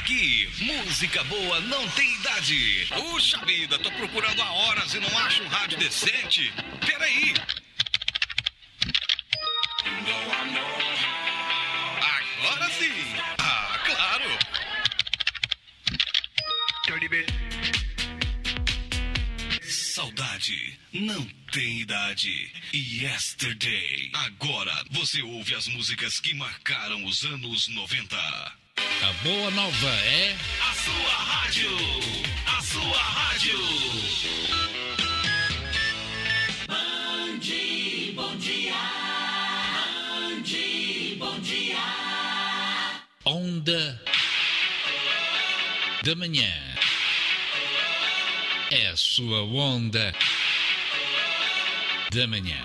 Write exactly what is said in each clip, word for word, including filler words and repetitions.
Aqui, música boa não tem idade. Puxa vida, tô procurando há horas e não acho um rádio decente. Peraí. Agora sim. Ah, claro. Saudade não tem idade. Yesterday. Agora você ouve as músicas que marcaram os anos noventa. A boa nova é a sua rádio. A sua rádio. Band, bom dia. Band, bom dia. Onda da Manhã. É a sua onda da manhã.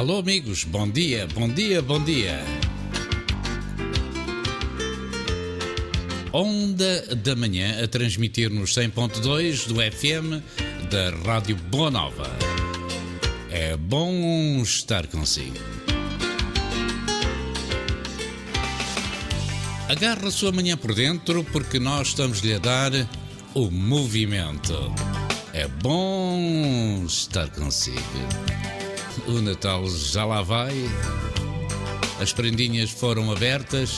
Alô amigos, bom dia, bom dia, bom dia. Onda da Manhã a transmitir nos cem ponto dois do F M da Rádio Boa Nova. É bom estar consigo. Agarra a sua manhã por dentro porque nós estamos-lhe a dar o movimento. É bom estar consigo. O Natal já lá vai. As prendinhas foram abertas.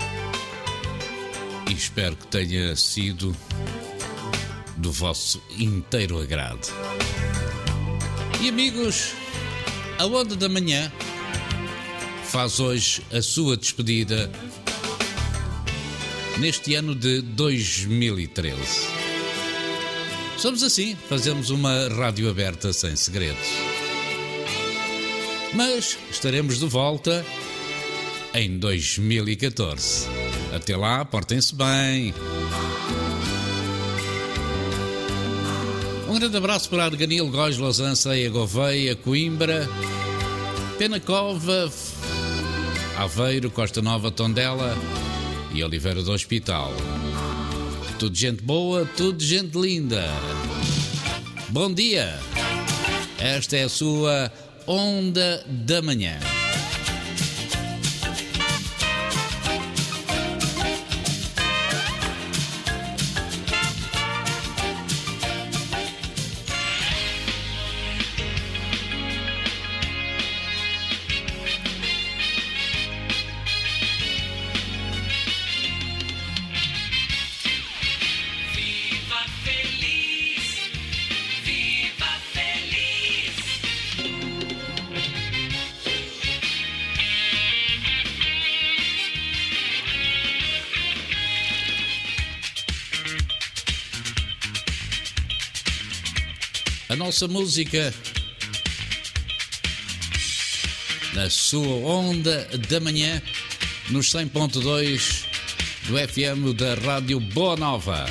E espero que tenha sido do vosso inteiro agrado. E amigos, a Onda da Manhã faz hoje a sua despedida neste ano de dois mil e treze. Somos assim, fazemos uma rádio aberta sem segredos. Mas estaremos de volta em dois mil e catorze. Até lá, portem-se bem. Um grande abraço para Arganil, Góis, Losança, Gouveia, Coimbra, Penacova, Aveiro, Costa Nova, Tondela e Oliveira do Hospital. Tudo gente boa, tudo gente linda. Bom dia. Esta é a sua Onda da Manhã. A nossa música na sua Onda da Manhã nos cem ponto dois do F M da Rádio Boa Nova.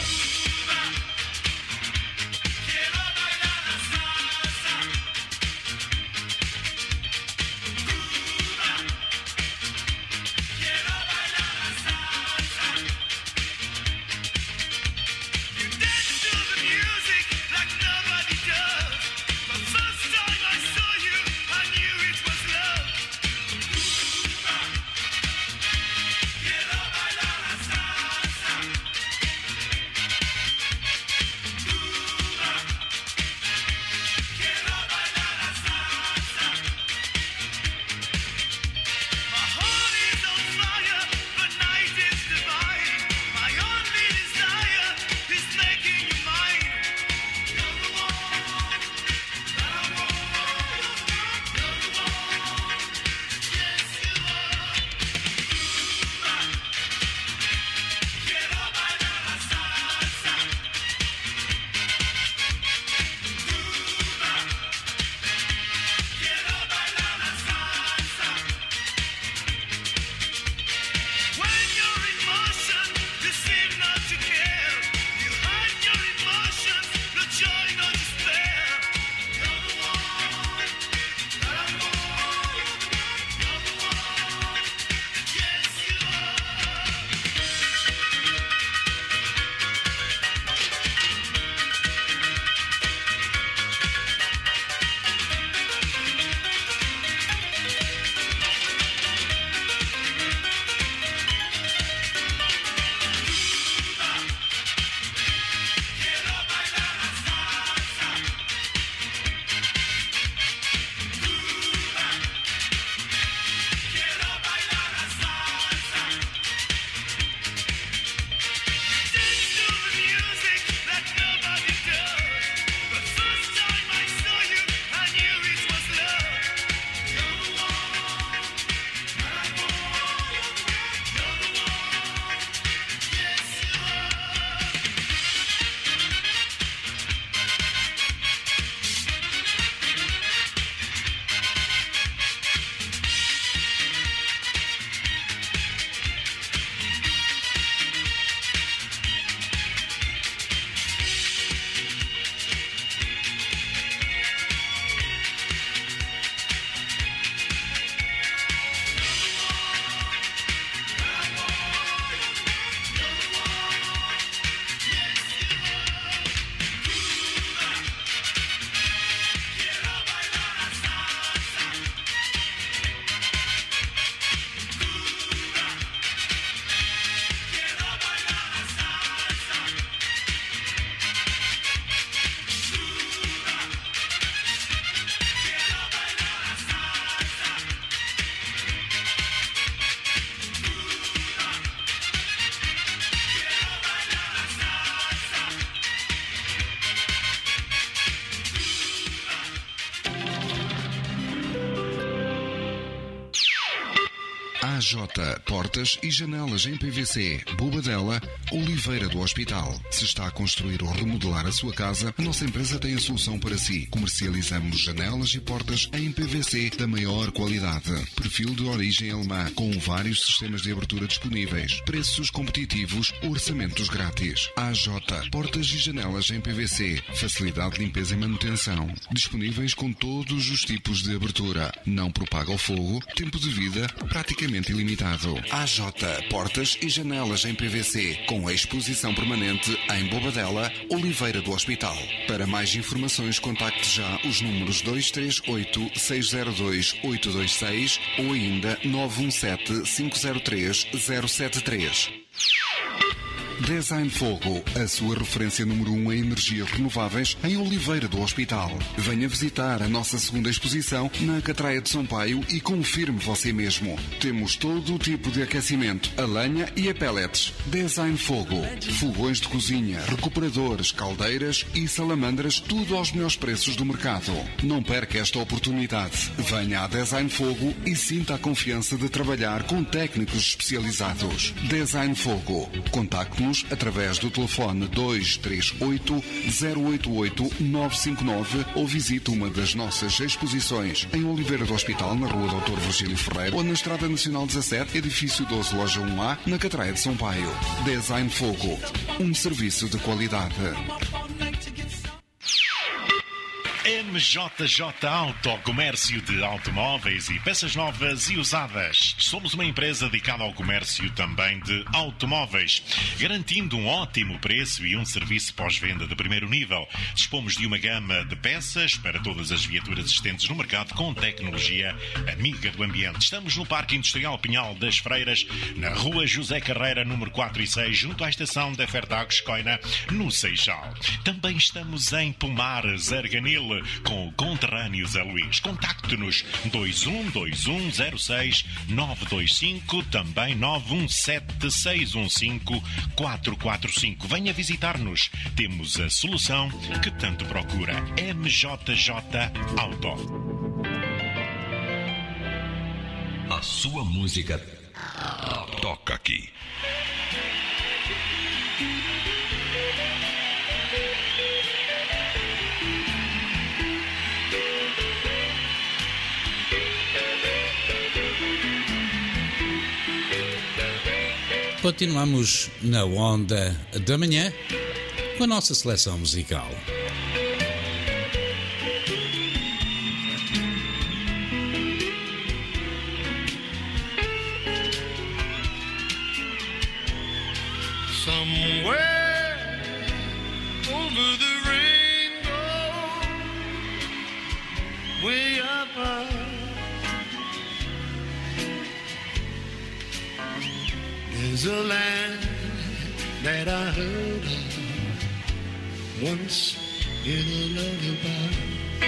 A J Portas e Janelas em P V C, Bobadela, Oliveira do Hospital. Se está a construir ou remodelar a sua casa, a nossa empresa tem a solução para si. Comercializamos janelas e portas em P V C da maior qualidade. Perfil de origem alemã, com vários sistemas de abertura disponíveis. Preços competitivos, orçamentos grátis. A J Portas e Janelas em P V C. Facilidade de limpeza e manutenção. Disponíveis com todos os tipos de abertura. Não propaga o fogo. Tempo de vida praticamente ilimitado. A J Portas e Janelas em P V C. Com a exposição permanente em Bobadela, Oliveira do Hospital. Para mais informações, contacte já os números dois três oito, seis zero dois, oito dois seis ou ainda nove um sete, cinco zero três, zero sete três. Design Fogo, a sua referência número um em energias renováveis em Oliveira do Hospital. Venha visitar a nossa segunda exposição na Catraia de São Paio e confirme você mesmo. Temos todo o tipo de aquecimento, a lenha e a pellets. Design Fogo, fogões de cozinha, recuperadores, caldeiras e salamandras, tudo aos melhores preços do mercado. Não perca esta oportunidade. Venha a Design Fogo e sinta a confiança de trabalhar com técnicos especializados. Design Fogo. Contacte-nos através do telefone dois três oito, zero oito oito, nove cinco nove ou visite uma das nossas exposições em Oliveira do Hospital, na rua doutor Virgílio Ferreira, ou na Estrada Nacional dezassete, edifício doze, loja um A, na Catraia de São Paio. Design Fogo, um serviço de qualidade. M J J Auto, comércio de automóveis e peças novas e usadas. Somos uma empresa dedicada ao comércio também de automóveis, garantindo um ótimo preço e um serviço pós-venda de primeiro nível. Dispomos de uma gama de peças para todas as viaturas existentes no mercado com tecnologia amiga do ambiente. Estamos no Parque Industrial Pinhal das Freiras, na rua José Carreira, número quatro e seis, junto à estação da Fertagos Coina, no Seixal. Também estamos em Pomares, Arganil, com o conterrâneo Zé Luís. Contacte-nos dois um dois um zero seis nove dois cinco, também nove um sete seis um cinco quatro quatro cinco. Venha visitar-nos. Temos a solução que tanto procura. M J J Auto. A sua música toca aqui. Continuamos na onda da manhã com a nossa seleção musical. Somewhere over the rainbow, way up high, there's a land that I heard of once in a lullaby.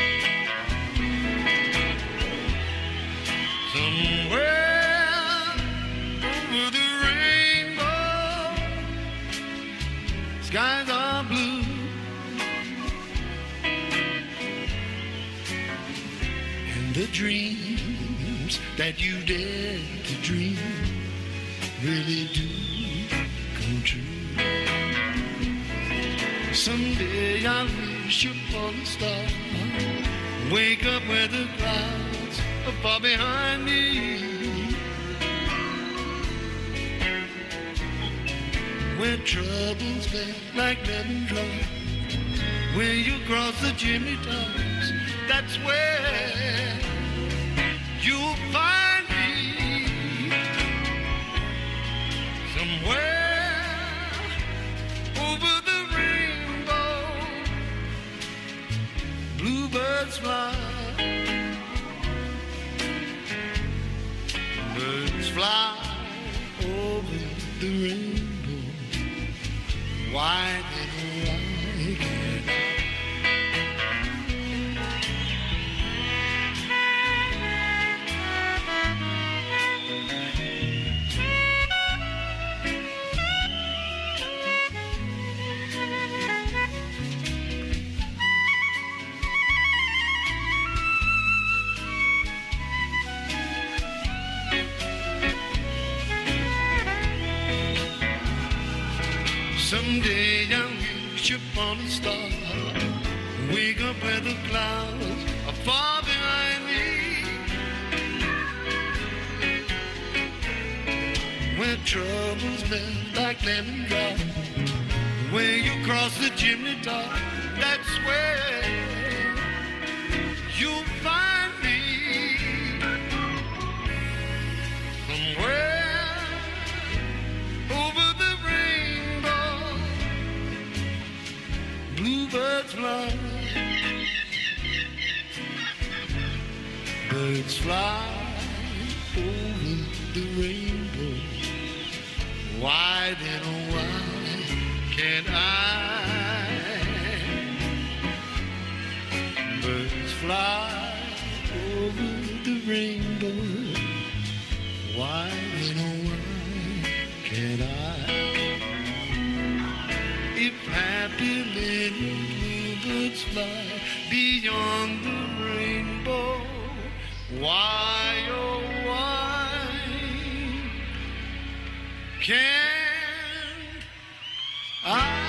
Somewhere over the rainbow, skies are blue, and the dreams that you dare to dream really do come true. Someday I wish upon a star, wake up where the clouds are far behind me, where troubles bear like lemon drops, where you cross the chimney tops, that's where you'll find me. Somewhere over the rainbow, bluebirds fly, birds fly over the rainbow. Why they don't like it? Someday I'll wish upon a star, wake up where the clouds are far behind me, where troubles melt like lemon drops, where you cross the chimney top, that's where you'll find me. Somewhere over the rainbow, bluebirds fly, birds fly over the rainbow. Why then, oh why can't I? Birds fly over the rainbow. Why then, oh why can't I? If happy little bluebirds fly beyond the rainbow, why, oh why can't I?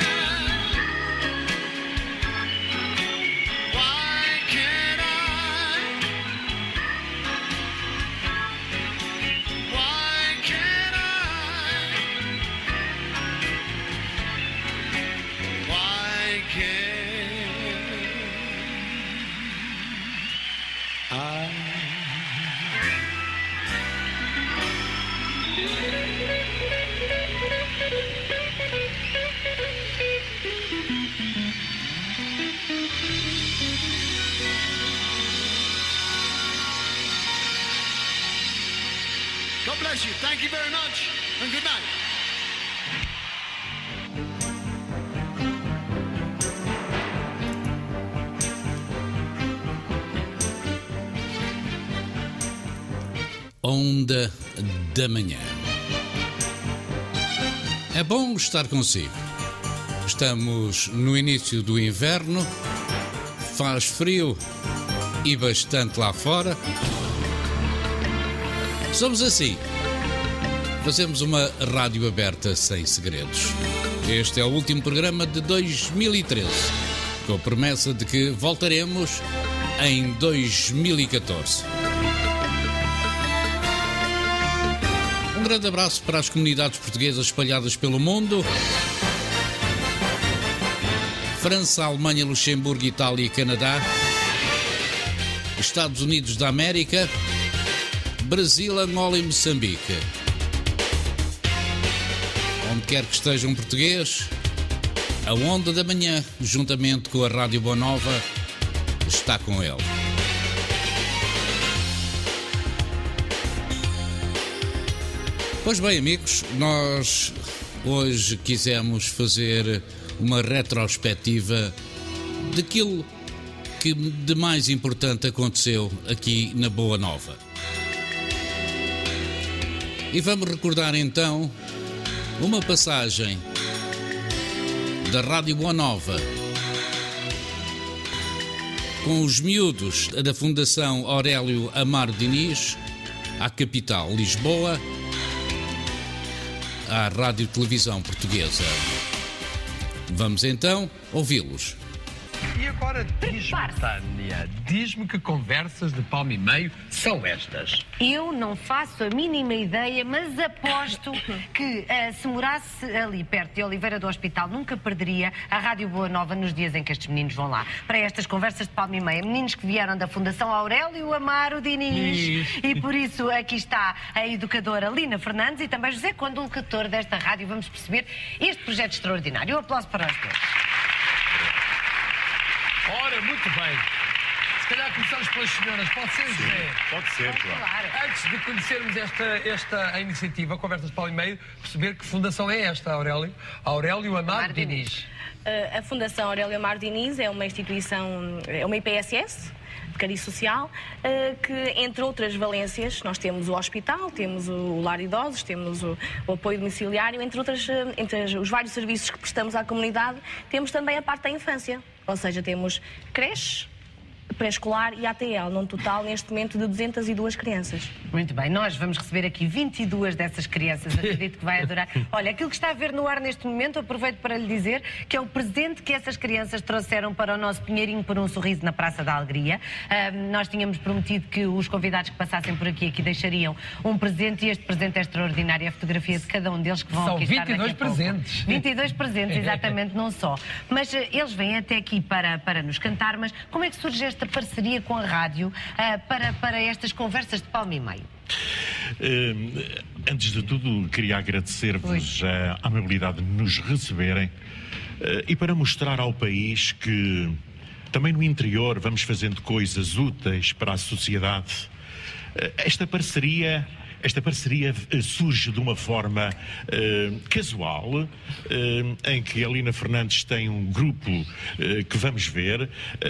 God bless you. Thank you very much, and good night. Onda da Manhã. É bom estar consigo. Estamos no início do inverno, faz frio e bastante lá fora. Somos assim. Fazemos uma rádio aberta sem segredos. Este é o último programa de dois mil e treze, com a promessa de que voltaremos em dois mil e catorze. Um grande abraço para as comunidades portuguesas espalhadas pelo mundo. França, Alemanha, Luxemburgo, Itália e Canadá. Estados Unidos da América. Brasil, Angola e Moçambique. Onde quer que esteja um português, a Onda da Manhã, juntamente com a Rádio Boa Nova, está com ele. Pois bem, amigos, nós hoje quisemos fazer uma retrospectiva daquilo que de mais importante aconteceu aqui na Boa Nova. E vamos recordar então uma passagem da Rádio Boa Nova com os miúdos da Fundação Aurélio Amaro Diniz à capital, Lisboa, à Rádio Televisão Portuguesa. Vamos então ouvi-los. E agora diz-me, Tânia, diz-me que conversas de palmo e meio são estas. Eu não faço a mínima ideia, mas aposto que uh, se morasse ali perto de Oliveira do Hospital nunca perderia a Rádio Boa Nova nos dias em que estes meninos vão lá para estas conversas de palmo e meio. Meninos que vieram da Fundação Aurélio Amaro Diniz. E por isso aqui está a educadora Lina Fernandes e também José Conde, o locutor desta rádio. Vamos perceber este projeto extraordinário. Um aplauso para os dois. Ora, muito bem. Se calhar começamos pelas senhoras. Pode ser, José? Pode ser, claro. Claro. Antes de conhecermos esta, esta a iniciativa, Conversas de Palmo e Meio, perceber que fundação é esta, Aurélio? Aurélio Amaro Amaro Diniz. A Fundação Aurélio Amaro Diniz é uma instituição, é uma I P S S, de cariz social, que, entre outras valências, nós temos o hospital, temos o lar de idosos, temos o, o apoio domiciliário, entre, outras, entre os vários serviços que prestamos à comunidade, temos também a parte da infância. Ou seja, temos creches, pré-escolar e A T L, num total, neste momento, de duzentas e duas crianças. Muito bem, nós vamos receber aqui vinte e duas dessas crianças, acredito que vai adorar. Olha, aquilo que está a ver no ar neste momento, aproveito para lhe dizer que é o presente que essas crianças trouxeram para o nosso Pinheirinho por um Sorriso na Praça da Alegria. Uh, nós tínhamos prometido que os convidados que passassem por aqui, aqui deixariam um presente e este presente é extraordinário, é a fotografia de cada um deles que vão São aqui estar vinte e dois daqui a pouco. presentes. vinte e dois presentes, exatamente, não só. Mas uh, eles vêm até aqui para, para nos cantar, mas como é que surge esta parceria com a rádio uh, para, para estas conversas de palmo e meio? Uh, antes de tudo, queria agradecer-vos a amabilidade de nos receberem uh, e para mostrar ao país que também no interior vamos fazendo coisas úteis para a sociedade. Uh, esta parceria... Esta parceria uh, surge de uma forma uh, casual, uh, em que a Lina Fernandes tem um grupo uh, que vamos ver, uh,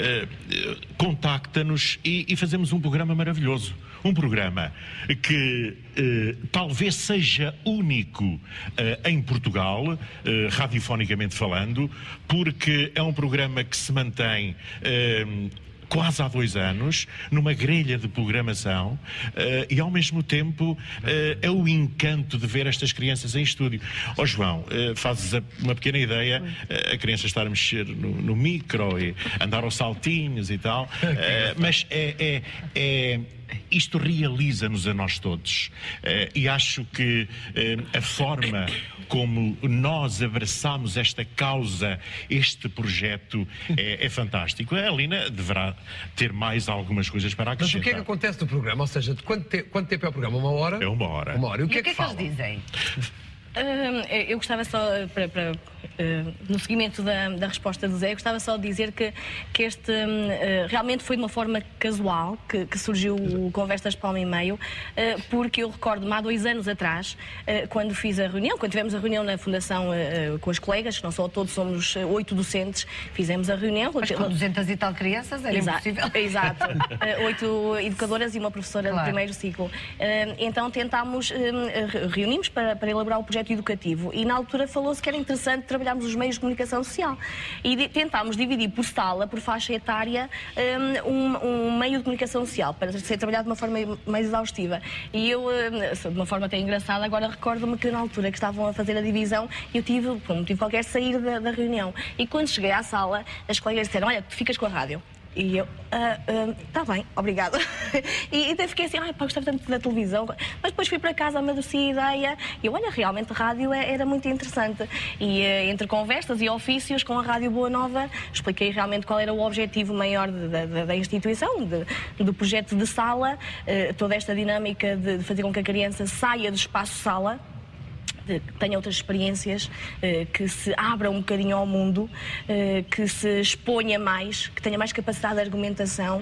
uh, contacta-nos e, e fazemos um programa maravilhoso. Um programa que uh, talvez seja único uh, em Portugal, uh, radiofonicamente falando, porque é um programa que se mantém... Uh, quase há dois anos, numa grelha de programação uh, e ao mesmo tempo uh, é o encanto de ver estas crianças em estúdio. Ó oh, João, uh, fazes a, uma pequena ideia, uh, a criança estar a mexer no, no micro e andar aos saltinhos e tal, uh, mas é... é, é isto realiza-nos a nós todos uh, e acho que uh, a forma como nós abraçamos esta causa, este projeto é, é fantástico. A Lina deverá ter mais algumas coisas para acrescentar. Mas o que é que acontece no programa? Ou seja, de quanto, te quanto tempo é o programa? Uma hora? É uma hora. Uma hora. E o que, e é, que, que, é que que eles dizem? Uh, eu gostava só, para, para, uh, no seguimento da, da resposta do Zé, eu gostava só de dizer que, que este uh, realmente foi de uma forma casual que, que surgiu o Conversas de Palmo e Meio, uh, porque eu recordo-me há dois anos atrás, uh, quando fiz a reunião, quando tivemos a reunião na Fundação uh, com as colegas, não só todos, somos uh, oito docentes, fizemos a reunião. Mas com duzentas e tal crianças era Exato, impossível. Exato. Uh, oito educadoras e uma professora claro. do primeiro ciclo. Uh, então tentámos, uh, reunimos para, para elaborar o projeto educativo e na altura falou-se que era interessante trabalharmos os meios de comunicação social e de, tentámos dividir por sala, por faixa etária, um, um meio de comunicação social para ser trabalhado de uma forma mais exaustiva. E eu, de uma forma até engraçada, agora recordo-me que na altura que estavam a fazer a divisão eu tive, por um motivo qualquer, sair da, da reunião. E quando cheguei à sala, as colegas disseram: olha, tu ficas com a rádio. E eu, ah, ah, tá bem, obrigada. E até fiquei assim, ai pá, gostava tanto da televisão. Mas depois fui para casa, amadureci a ideia. E eu, olha, realmente a rádio era muito interessante. E entre conversas e ofícios com a Rádio Boa Nova, expliquei realmente qual era o objetivo maior da, da, da instituição, de, do projeto de sala, toda esta dinâmica de fazer com que a criança saia do espaço sala, que tenha outras experiências, que se abra um bocadinho ao mundo, que se exponha mais, que tenha mais capacidade de argumentação,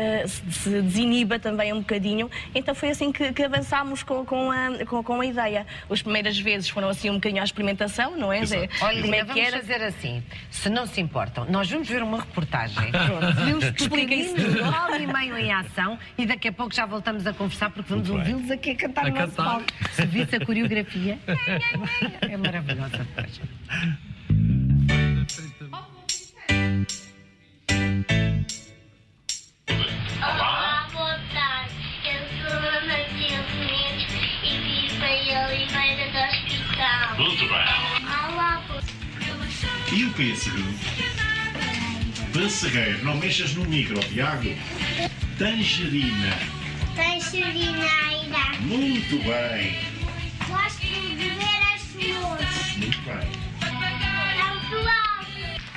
se desiniba também um bocadinho. Então foi assim que, que avançámos com, com, a, com, com a ideia. As primeiras vezes foram assim um bocadinho à experimentação, não é, Zé? Olha, Lina, é vamos fazer assim, se não se importam, nós vamos ver uma reportagem, vimos pequeninos de hora e meio em ação e daqui a pouco já voltamos a conversar porque vamos ouvi-los aqui a cantar a no nosso cantar. palco. Se visse a coreografia... É maravilhosa. Olá, boa tarde. Eu sou a Matilde Mendes e vivo em Oliveira do Hospital. Muito bem. Olá, boa E o pêssego? Pessegueiro, não mexas no micro, Tiago. Tangerina. Tangerina. Muito bem. Gosto de ver as flores. Muito bem. É muito alto.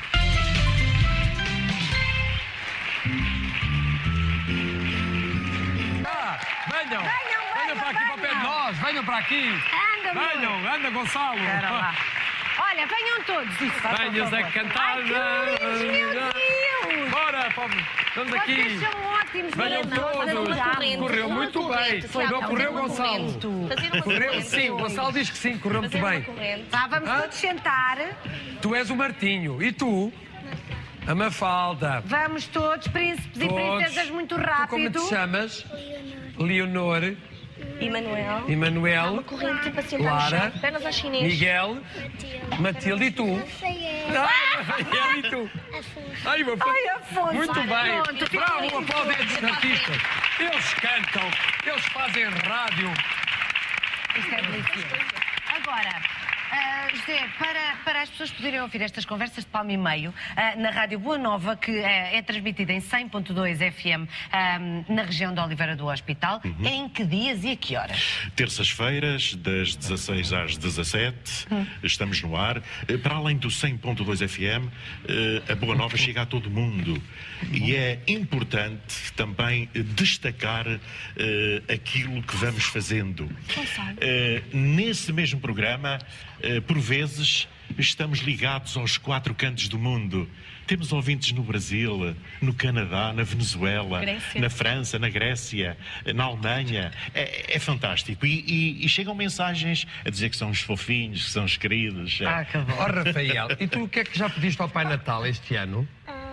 Ah, venham, Venham, venham, para aqui para o pé de nós, venham para aqui. Anda, Venham, anda, Gonçalo. Espera lá. Olha, venham todos. Isso, faz Venhas favor. a cantar. Ai, que lindos, meu Deus. Bora, pobre. Estamos aqui. Vocês são ótimos. Venham Lina. todos. corrente, Correu uma muito corrente, bem. Tiago, Não correu, fazer uma Gonçalo. corrente. Fazer uma Correu corrente. sim, o Gonçalo diz que sim, correu muito Fazer uma bem. corrente. Tá, vamos Hã? todos sentar. Tu és o Martinho e tu, a Mafalda. Vamos todos, príncipes e Todos. princesas, muito Tu como rápido. te chamas? Leonor, Emanuel. Há Emanuel, uma corrente tipo assim, Clara, pernas ao chinês. Miguel, Matilde e tu. Rafael. Ai, Rafael, e tu? Ai, meu Afonso. Ai, Afonso. Muito bem. Pronto, fica Bravo, aí. aplaude estes artistas. Eles cantam, eles fazem rádio. Isto é delicioso. Agora, ah, José, para, para as pessoas poderem ouvir estas conversas de palmo e meio, ah, na Rádio Boa Nova, que é, é transmitida em cem ponto dois F M ah, na região de Oliveira do Hospital, Uhum. em que dias e a que horas? Terças-feiras, das dezasseis às dezassete, Hum. estamos no ar. Eh, Para além do cem ponto dois F M, eh, a Boa Nova chega a todo mundo. E é importante também eh, destacar eh, aquilo que vamos fazendo. Eh, nesse mesmo programa, eh, por vezes, estamos ligados aos quatro cantos do mundo. Temos ouvintes no Brasil, no Canadá, na Venezuela, Grécia. na França, na Grécia, na Alemanha. É, é fantástico. E, e- e chegam mensagens a dizer que são os fofinhos, que são os queridos. É. Ah, que bom. Ó, Rafael, e tu o que é que já pediste ao Pai Natal este ano?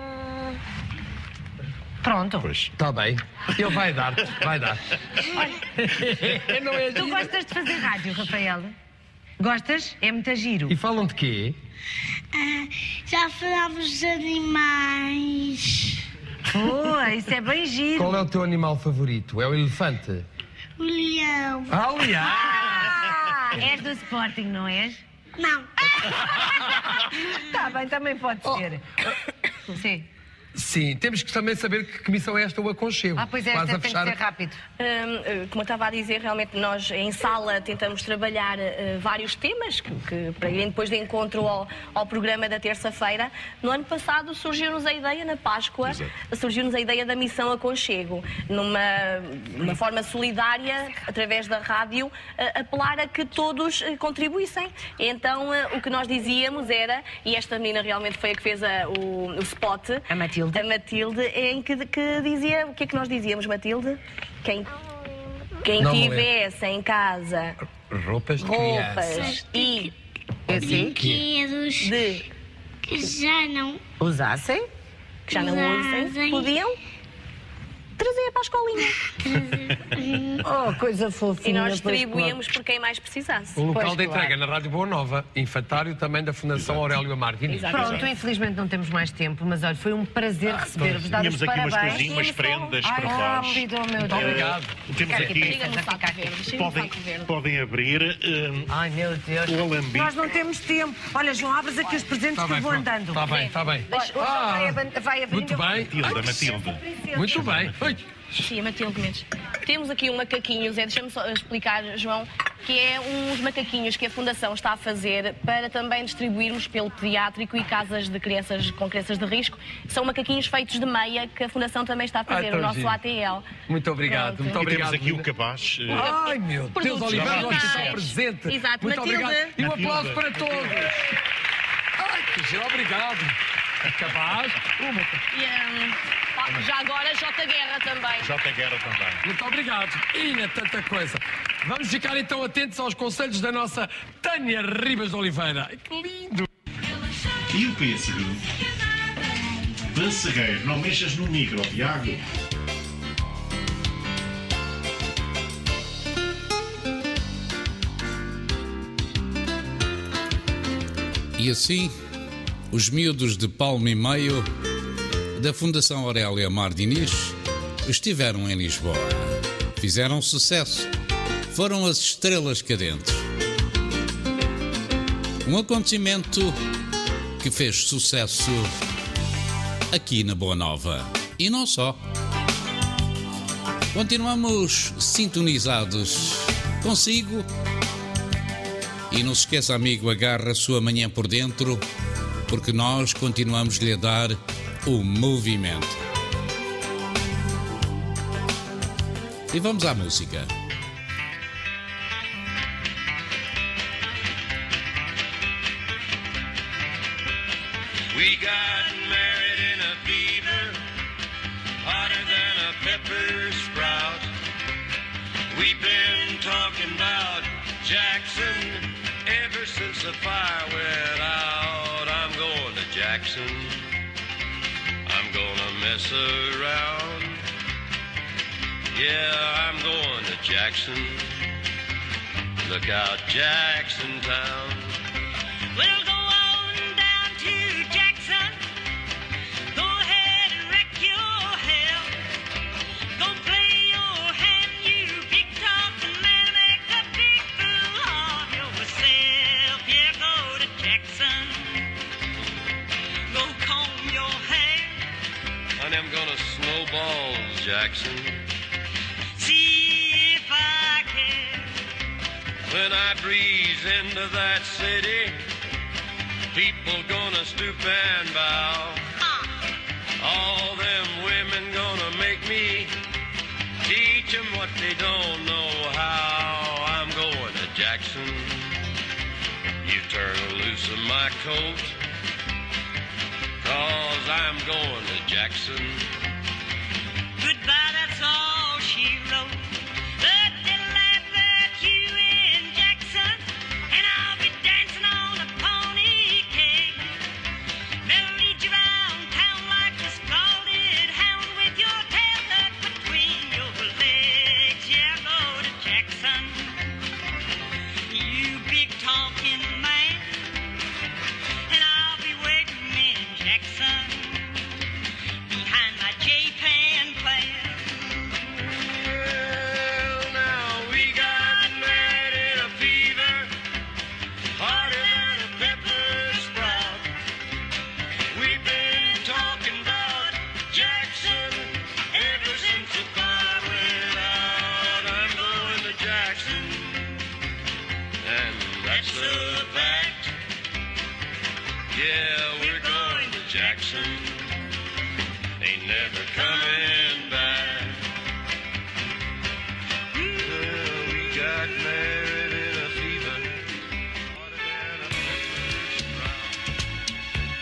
Pronto. Pois. Está bem. Ele vai dar, vai dar. Não é Tu giro? gostas de fazer rádio, Rafael? Gostas? É muito giro. E falam de quê? Ah, já falámos dos animais. Oh, isso é bem giro. Qual é o teu animal favorito? É o elefante? O leão. Ah, aliás! Ah, és do Sporting, não és? Não. Está bem, também pode ser. Sim. Sim, temos que também saber que missão é esta, o aconchego. Ah, pois é, Quase esta a tem que fechar. ser rápido. Hum, como eu estava a dizer, realmente nós em sala tentamos trabalhar uh, vários temas que, que para irem depois de encontro ao, ao programa da terça-feira. No ano passado surgiu-nos a ideia, na Páscoa, surgiu-nos a ideia da missão Aconchego, numa, numa forma solidária, através da rádio, uh, apelar a que todos uh, contribuíssem. Então uh, o que nós dizíamos era, e esta menina realmente foi a que fez a- o, o spot, A Matilde. a Matilde, em que, que dizia, o que é que nós dizíamos, Matilde? Quem, quem Não me tivesse em casa Roupas de criança. roupas e Brinquedos de que já não Usassem? que já não Usem. usem, podiam trazer para a escolinha. Oh, coisa fofinha. E nós pois, distribuíamos por quem mais precisasse. O local Pois, de entrega claro. na Rádio Boa Nova, infantário também da Fundação Aurélio Amar Diniz. Exato. Pronto, infelizmente não temos mais tempo, mas olha, foi um prazer receber-vos, dar-vos Tínhamos aqui umas parabéns. coisinhas, umas prendas Ai, para oh, vós. me dou, meu Muito Deus. obrigado. Temos Fica aqui, aqui, Chega no fica saco aqui. verde. Chega no podem, saco verde. podem abrir. hum, Ai, meu Deus. O alambique. Nós não temos tempo. Olha, João, abres aqui os presentes Está que eu bem, vou pronto. andando. Está bem, está bem. Olha, o João Ah, vai, ab- vai abrindo. muito bem. Matilda, Matilda. Muito bem. Oi. Sim, a Matilde Mendes. Temos aqui um macaquinho, Zé, deixa-me só explicar, João, que é uns macaquinhos que a Fundação está a fazer para também distribuirmos pelo pediátrico e casas de crianças com crianças de risco. São macaquinhos feitos de meia que a Fundação também está a fazer, Ai, tão o nosso giro. A T L. Muito obrigado, Pronto. muito E obrigado. temos aqui o Linda. cabaz. eh, Ai, meu Deus, Produtos Oliveira do locais. Hospital presente. Exato, Muito Matilde. obrigado. E um Matilde. aplauso para todos. Ai, que giro, obrigado. Capaz. Uma. E hum, pá, já agora J Guerra também. J. Guerra também. Muito obrigado. E ainda tanta coisa. Vamos ficar então atentos aos conselhos da nossa Tânia Ribas de Oliveira. Ai, que lindo. E o pêssego? Passagueiro, não mexas no micro, Tiago. E assim, os miúdos de palmo e meio da Fundação Aurélio Amar Diniz estiveram em Lisboa. Fizeram sucesso. Foram as estrelas cadentes. Um acontecimento que fez sucesso aqui na Boa Nova. E não só. Continuamos sintonizados consigo. E não se esqueça, amigo, agarra a sua manhã por dentro, porque nós continuamos-lhe a dar o movimento. E vamos à música. We got married in a fever, hotter than a pepper sprout. We've been talking about Jackson ever since the fire went out. I'm going to Jackson. I'm gonna mess around. Yeah, I'm going to Jackson. Look out, Jackson Town. We'll go on down to balls, Jackson. See if I can. When I breeze into that city, people gonna stoop and bow. All them women gonna make me teach them what they don't know how. I'm going to Jackson. You turn loose of my coat, 'cause I'm going to Jackson. Goodbye, that's all she wrote. But they'll laugh at you in Jackson, and I'll be dancing on a pony cake. They'll lead you around town like a scalded hound with your tail tucked between your legs. Yeah, go to Jackson, you big talking man, and I'll be waiting in Jackson behind my J-Pan plan. Well, now we got married in a fever, harder than a pepper sprout. We've been talking about Jackson ever since the fire went out. I'm going to Jackson, and that's the fact. Yeah, we're going to Jackson. Ain't never coming back. Well, we got married in a fever, harder than a pepper sprout.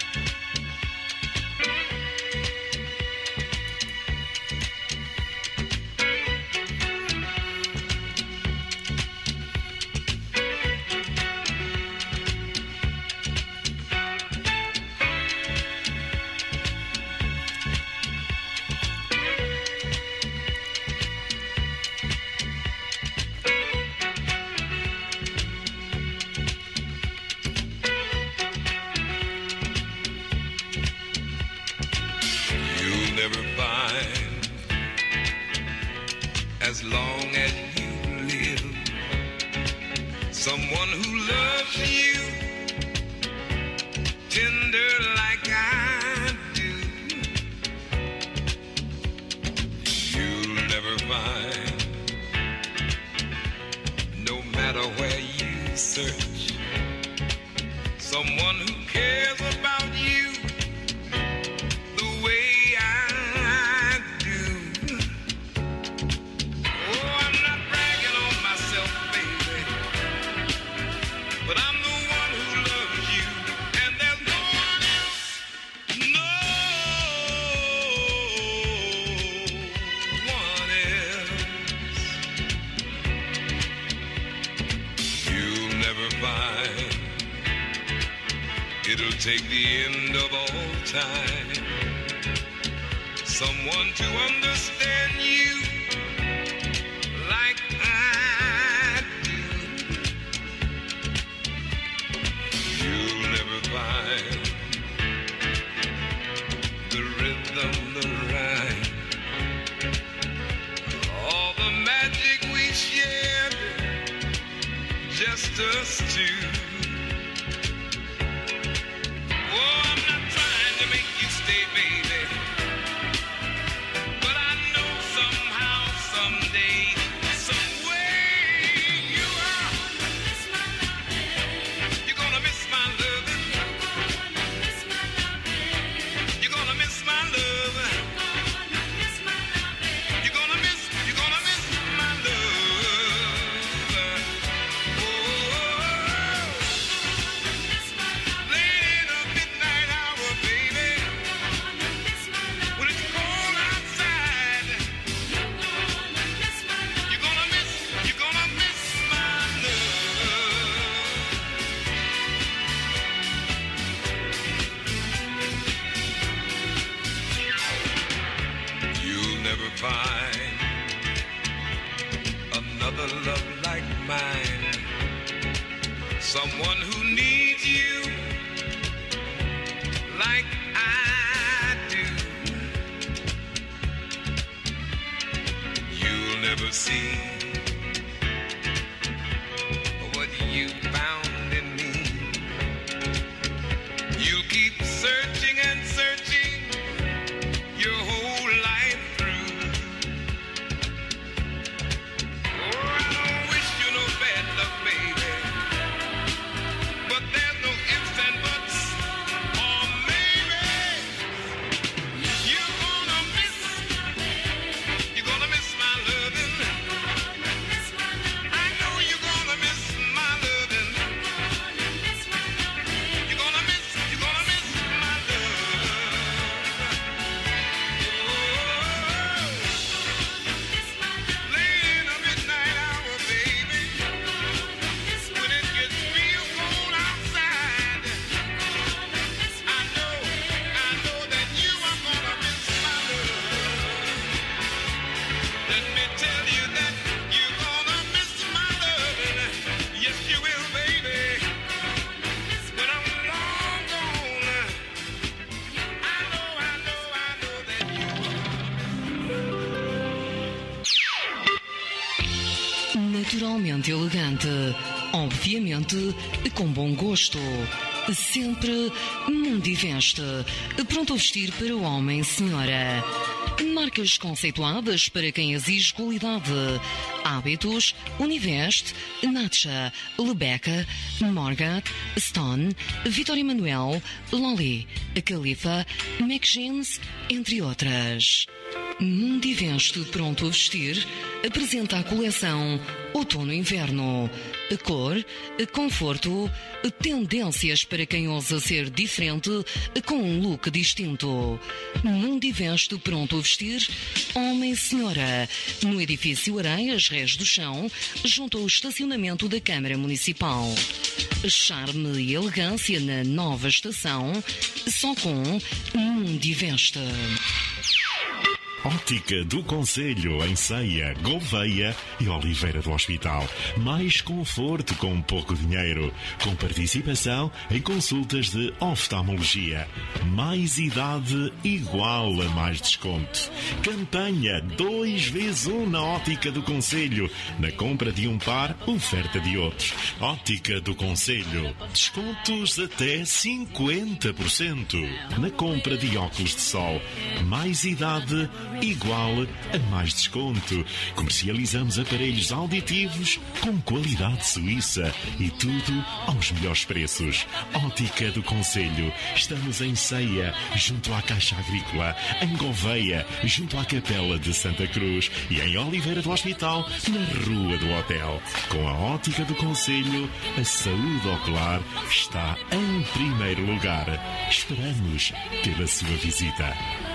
You'll never find, as long as you live, someone who loves you tender like I do. You'll never find, no matter where you search, someone who cares about you the way I do. Oh, I'm not bragging on myself, baby, but I'm the one who loves you, and there's no one else, no one else. You'll never find, it'll take the end of all time, someone to understand you like I do. You'll never find the rhythm, the rhyme, all the magic we shared, just us two. Oh, I'm not trying to make you stay, baby, but I know somehow, someday, some way you are. You're gonna miss my loving. You're gonna miss my love. You're gonna miss, you're gonna miss my love. Oh, late in the midnight hour, baby, when it's cold outside, you're gonna miss, you're gonna miss my love. You'll never find another love like mine, someone who needs you like I do. You'll never see what you found in me. You'll keep searching and searching your whole life through. naturalmente elegante, obviamente com bom gosto. Sempre Mundiveste, pronto a vestir para o homem e senhora. Marcas conceituadas para quem exige qualidade. Hábitos, Univeste, Natcha, Lebeca, Morgat, Stone, Vitor Emanuel, Loli, Califa, McJeans, entre outras. Mundiveste pronto a vestir apresenta a coleção Outono-Inverno. Cor, conforto, tendências para quem ousa ser diferente com um look distinto. Mundiveste pronto a vestir, homem e senhora. No edifício Areias Rés do Chão, junto ao estacionamento da Câmara Municipal. Charme e elegância na nova estação, só com Mundiveste. Ótica do Conselho, em Ceia, Gouveia e Oliveira do Hospital. Mais conforto com pouco dinheiro. Com participação em consultas de oftalmologia. Mais idade igual a mais desconto. Campanha dois vezes um na Ótica do Conselho. Na compra de um par, oferta de outros. Ótica do Conselho. Descontos até cinquenta por cento. Na compra de óculos de sol. Mais idade igual a mais desconto. Comercializamos aparelhos auditivos com qualidade suíça e tudo aos melhores preços. Ótica do Conselho. Estamos em Ceia, junto à Caixa Agrícola, em Gouveia, junto à Capela de Santa Cruz e em Oliveira do Hospital, na Rua do Hotel. Com a Ótica do Conselho, a saúde ocular está em primeiro lugar. Esperamos pela sua visita.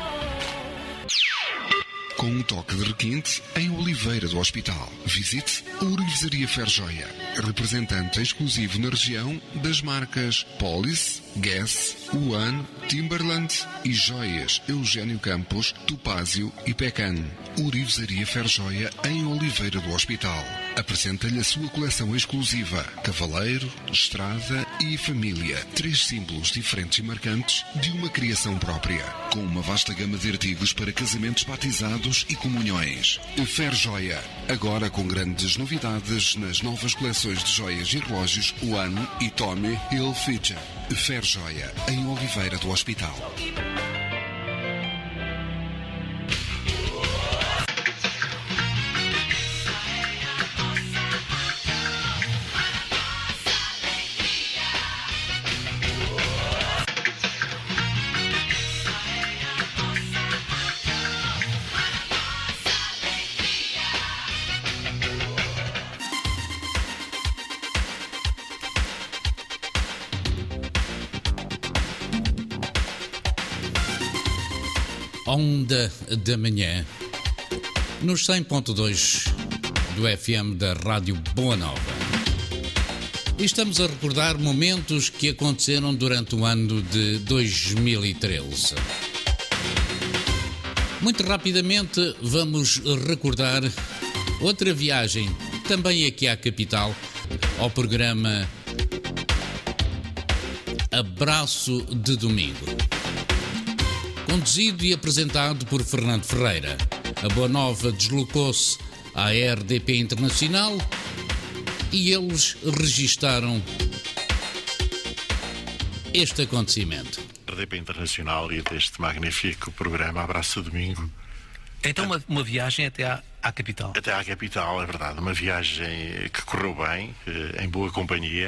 Com um toque de requinte em Oliveira do Hospital. Visite a Orivesaria Ferjoia, representante exclusivo na região das marcas Polis, Guess, One, Timberland e joias Eugênio Campos, Topázio e Pecan. Orivesaria Ferjoia em Oliveira do Hospital. Apresenta-lhe a sua coleção exclusiva: Cavaleiro, Estrada e Família. Três símbolos diferentes e marcantes de uma criação própria, com uma vasta gama de artigos para casamentos, batizados e comunhões. Ferjoia, agora com grandes novidades nas novas coleções de joias e relógios One e Tommy Hilfiger. Ferjoia, em Oliveira do Hospital. Onda da Manhã, nos cem ponto dois do F M da Rádio Boa Nova. E estamos a recordar momentos que aconteceram durante o ano de dois mil e treze. Muito rapidamente vamos recordar outra viagem, também aqui à capital, ao programa Abraço de Domingo. Conduzido e apresentado por Fernando Ferreira. A Boa Nova deslocou-se à R D P Internacional e eles registaram este acontecimento. R D P Internacional e deste magnífico programa Abraço de Domingo. Então uma, uma viagem até à, à capital. Até à capital, é verdade. Uma viagem que correu bem, em boa companhia.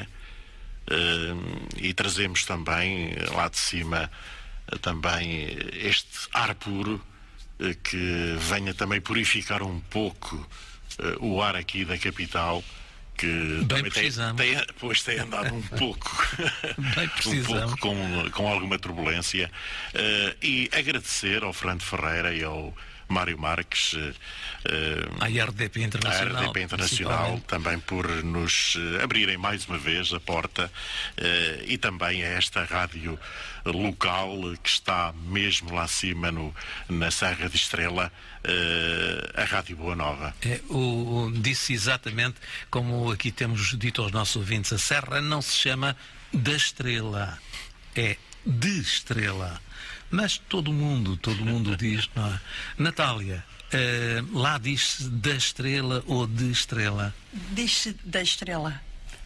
E trazemos também lá de cima também este ar puro que venha também purificar um pouco o ar aqui da capital, que bem também tem, tem, pois tem andado um pouco, um pouco com, com alguma turbulência. E agradecer ao Fernando Ferreira e ao Mário Marques, uh, a R D P Internacional, a R D P Internacional também por nos uh, abrirem mais uma vez a porta, uh, e também a esta rádio local que está mesmo lá acima no, na Serra de Estrela, uh, a Rádio Boa Nova. É, o, o, disse exatamente como aqui temos dito aos nossos ouvintes: a Serra não se chama da Estrela, é de Estrela. Mas todo mundo, todo mundo diz, não é? Natália, Uh, lá diz-se da estrela ou de estrela? Diz-se da estrela.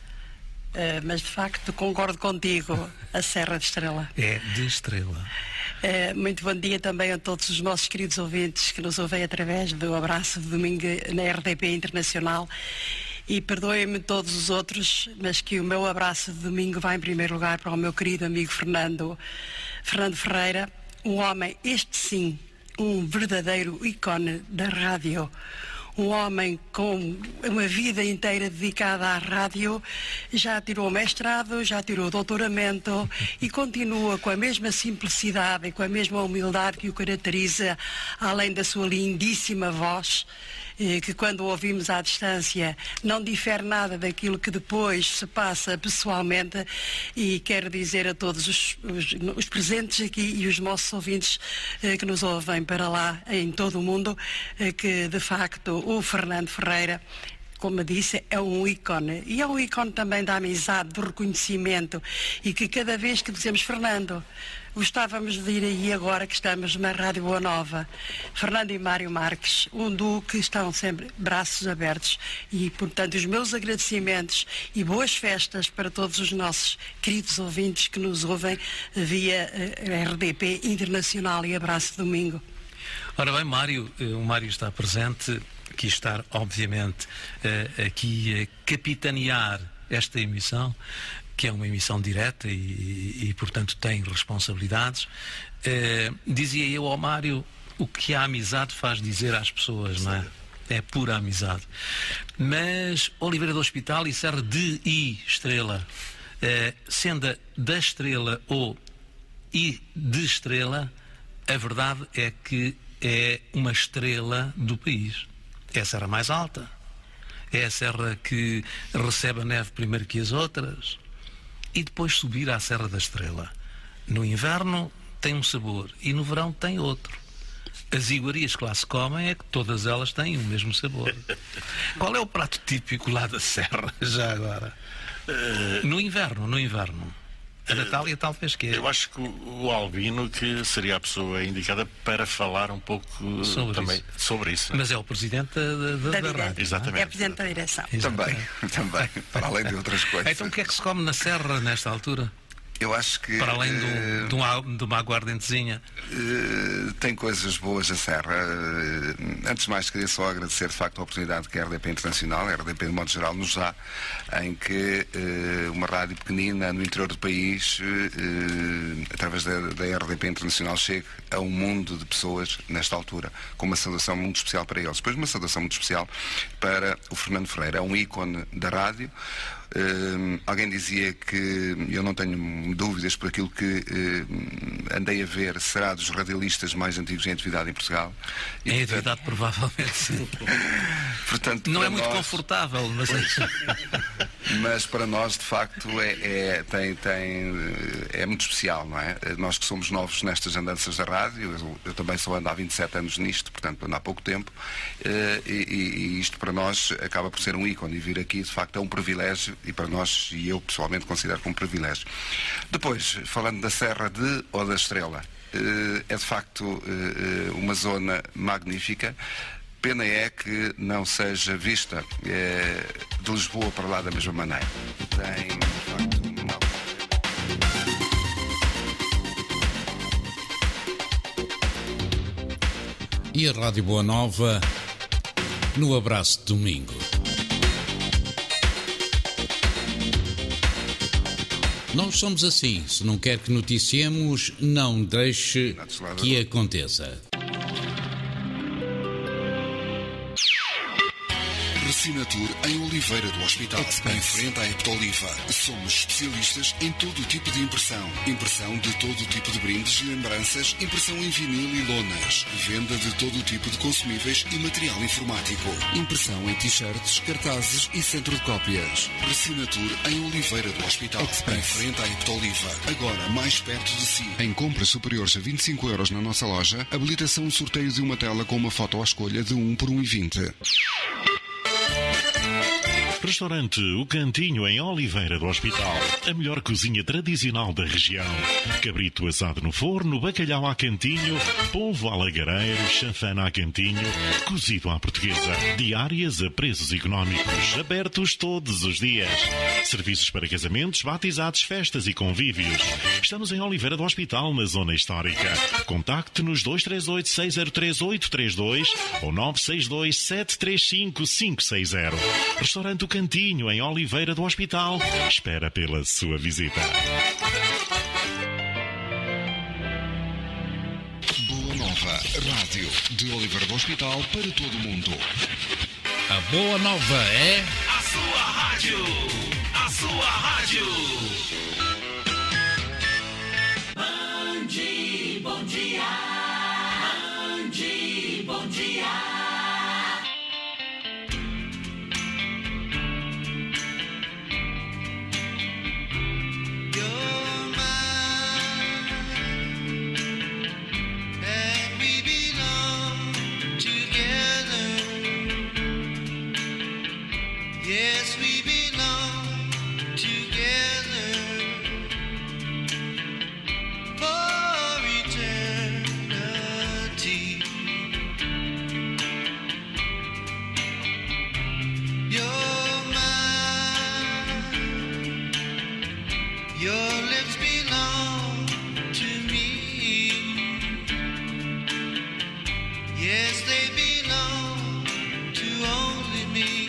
Uh, mas de facto concordo contigo, a Serra de Estrela. É de estrela. Uh, muito bom dia também a todos os nossos queridos ouvintes que nos ouvem através do Abraço de Domingo na R D P Internacional. E perdoem-me todos os outros, mas que o meu abraço de domingo vai em primeiro lugar para o meu querido amigo Fernando, Fernando Ferreira, um homem, este sim, um verdadeiro ícone da rádio. Um homem com uma vida inteira dedicada à rádio, já tirou mestrado, já tirou doutoramento e continua com a mesma simplicidade e com a mesma humildade que o caracteriza, além da sua lindíssima voz, que quando ouvimos à distância não difere nada daquilo que depois se passa pessoalmente. E quero dizer a todos os, os, os presentes aqui e os nossos ouvintes eh, que nos ouvem para lá em todo o mundo, eh, que de facto o Fernando Ferreira, como disse, é um ícone. E é um ícone também da amizade, do reconhecimento. E que cada vez que dizemos Fernando, gostávamos de ir aí agora que estamos na Rádio Boa Nova. Fernando e Mário Marques, um duo que estão sempre braços abertos. E, portanto, os meus agradecimentos e boas festas para todos os nossos queridos ouvintes que nos ouvem via R D P Internacional e Abraço Domingo. Ora bem, Mário, o Mário está presente, quis estar, obviamente, aqui a capitanear esta emissão, que é uma emissão direta e, e portanto, tem responsabilidades. Uh, dizia eu ao Mário, o que a amizade faz dizer às pessoas, não é? É pura amizade. Mas Oliveira do Hospital e Serra de I Estrela, uh, sendo da Estrela ou I de Estrela, a verdade é que é uma estrela do país. É a serra mais alta. É a serra que recebe a neve primeiro que as outras. E depois subir à Serra da Estrela. No inverno tem um sabor e no verão tem outro. As iguarias que lá se comem é que todas elas têm o mesmo sabor. Qual é o prato típico lá da Serra, já agora? No inverno, no inverno. A Natália talvez que é. Eu acho que o Albino que seria a pessoa indicada para falar um pouco sobre também isso. sobre isso. Mas é o presidente da, da, da, da rádio. Exatamente. É presidente da direção. Também, também, para além de outras coisas. Então o que é que se come na Serra nesta altura? Eu acho que... Para além do, uh, de, uma, de uma aguardentezinha. Uh, tem coisas boas a Serra. Uh, antes de mais, queria só agradecer de facto a oportunidade que a R D P Internacional, a R D P de modo geral, nos dá, em que uh, uma rádio pequenina no interior do país, uh, através da, da R D P Internacional, chegue a um mundo de pessoas nesta altura, com uma saudação muito especial para eles. Depois uma saudação muito especial para o Fernando Ferreira, é um ícone da rádio. Uh, alguém dizia que, eu não tenho dúvidas por aquilo que uh, andei a ver, será dos radialistas mais antigos em atividade em Portugal. E, em portanto, atividade provavelmente sim. Portanto, não é muito nós... confortável, mas mas para nós de facto é, é, tem, tem, é muito especial, não é? Nós que somos novos nestas andanças da rádio, eu, eu também só ando há vinte e sete anos nisto, portanto ando há pouco tempo, uh, e, e isto para nós acaba por ser um ícone, e vir aqui de facto é um privilégio, e para nós, e eu pessoalmente considero como privilégio. Depois, falando da Serra de ou da Estrela, é de facto uma zona magnífica. Pena é que não seja vista de Lisboa para lá da mesma maneira. Tem, de facto, uma... E a Rádio Boa Nova no Abraço de Domingo. Nós somos assim. Se não quer que noticiemos, não deixe que aconteça. Recinatur em Oliveira do Hospital, em frente à Eptoliva. Somos especialistas em todo o tipo de impressão. Impressão de todo o tipo de brindes e lembranças, impressão em vinil e lonas, venda de todo o tipo de consumíveis e material informático. Impressão em t-shirts, cartazes e centro de cópias. Recinatur em Oliveira do Hospital, em frente à Eptoliva, agora mais perto de si. Em compras superiores a vinte e cinco euros na nossa loja, habilitação um sorteio de uma tela com uma foto à escolha de um por um e vinte. Restaurante O Cantinho em Oliveira do Hospital. A melhor cozinha tradicional da região. Cabrito assado no forno, bacalhau à cantinho, polvo à lagareiro, chanfana à cantinho, cozido à portuguesa. Diárias a preços económicos. Abertos todos os dias. Serviços para casamentos, batizados, festas e convívios. Estamos em Oliveira do Hospital, na Zona Histórica. Contacte-nos dois três oito, seis zero três, oito três dois ou nove seis dois, sete três cinco, cinco seis zero. Restaurante O Cantinho, em Oliveira do Hospital, espera pela sua visita. Boa Nova, rádio de Oliveira do Hospital para todo o mundo. A Boa Nova é... A sua rádio. A sua rádio. Bande, bom dia. Bande, bom dia. Yes, we belong together for eternity. You're mine, your lips belong to me. Yes, they belong to only me.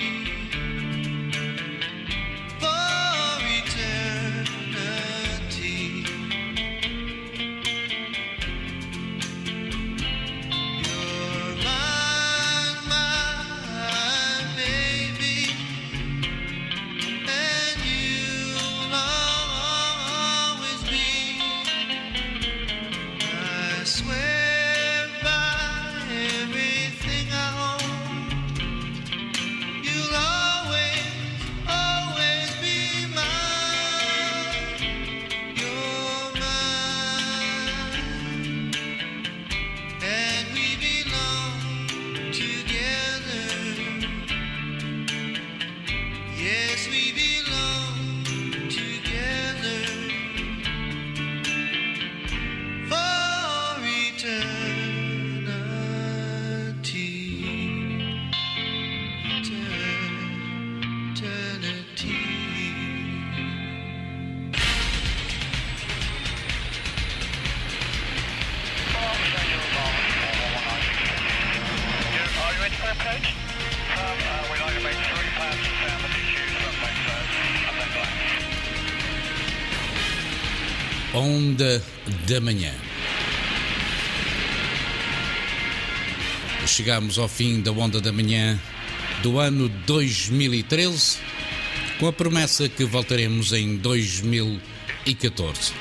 Onda da Manhã. Chegamos ao fim da Onda da Manhã do ano dois mil e treze, com a promessa que voltaremos em dois mil e catorze.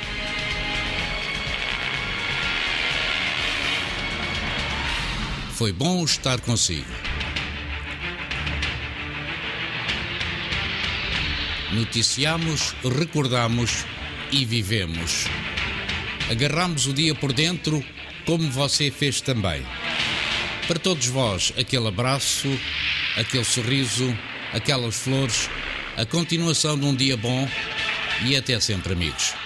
Foi bom estar consigo. Noticiamos, recordamos e vivemos. Agarramos o dia por dentro, como você fez também. Para todos vós, aquele abraço, aquele sorriso, aquelas flores, a continuação de um dia bom e até sempre, amigos.